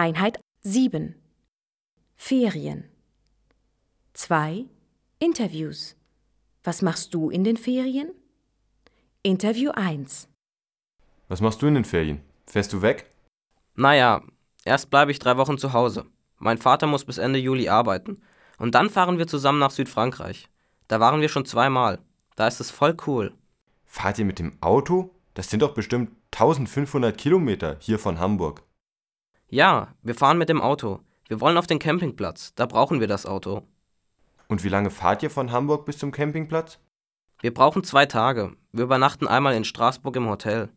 Einheit 7. Ferien. 2. Interviews. Was machst du in den Ferien? Interview 1. Was machst du in den Ferien? Fährst du weg? Naja, erst bleibe ich 3 Wochen zu Hause. Mein Vater muss bis Ende Juli arbeiten. Und dann fahren wir zusammen nach Südfrankreich. Da waren wir schon 2-mal. Da ist es voll cool. Fahrt ihr mit dem Auto? Das sind doch bestimmt 1500 Kilometer hier von Hamburg. Ja, wir fahren mit dem Auto. Wir wollen auf den Campingplatz. Da brauchen wir das Auto. Und wie lange fahrt ihr von Hamburg bis zum Campingplatz? Wir brauchen 2 Tage. Wir übernachten einmal in Straßburg im Hotel.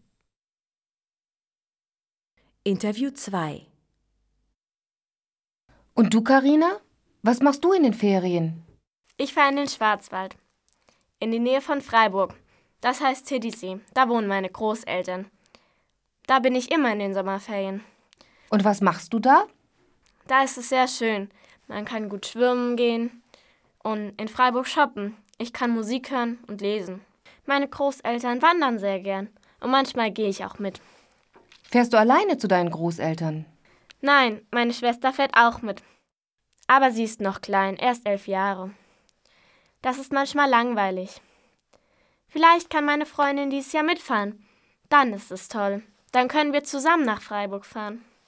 Interview 2. Und du, Carina? Was machst du in den Ferien? Ich fahre in den Schwarzwald, in die Nähe von Freiburg. Das heißt Titisee. Da wohnen meine Großeltern. Da bin ich immer in den Sommerferien. Und was machst du da? Da ist es sehr schön. Man kann gut schwimmen gehen und in Freiburg shoppen. Ich kann Musik hören und lesen. Meine Großeltern wandern sehr gern und manchmal gehe ich auch mit. Fährst du alleine zu deinen Großeltern? Nein, meine Schwester fährt auch mit. Aber sie ist noch klein, erst 11 Jahre. Das ist manchmal langweilig. Vielleicht kann meine Freundin dieses Jahr mitfahren. Dann ist es toll. Dann können wir zusammen nach Freiburg fahren.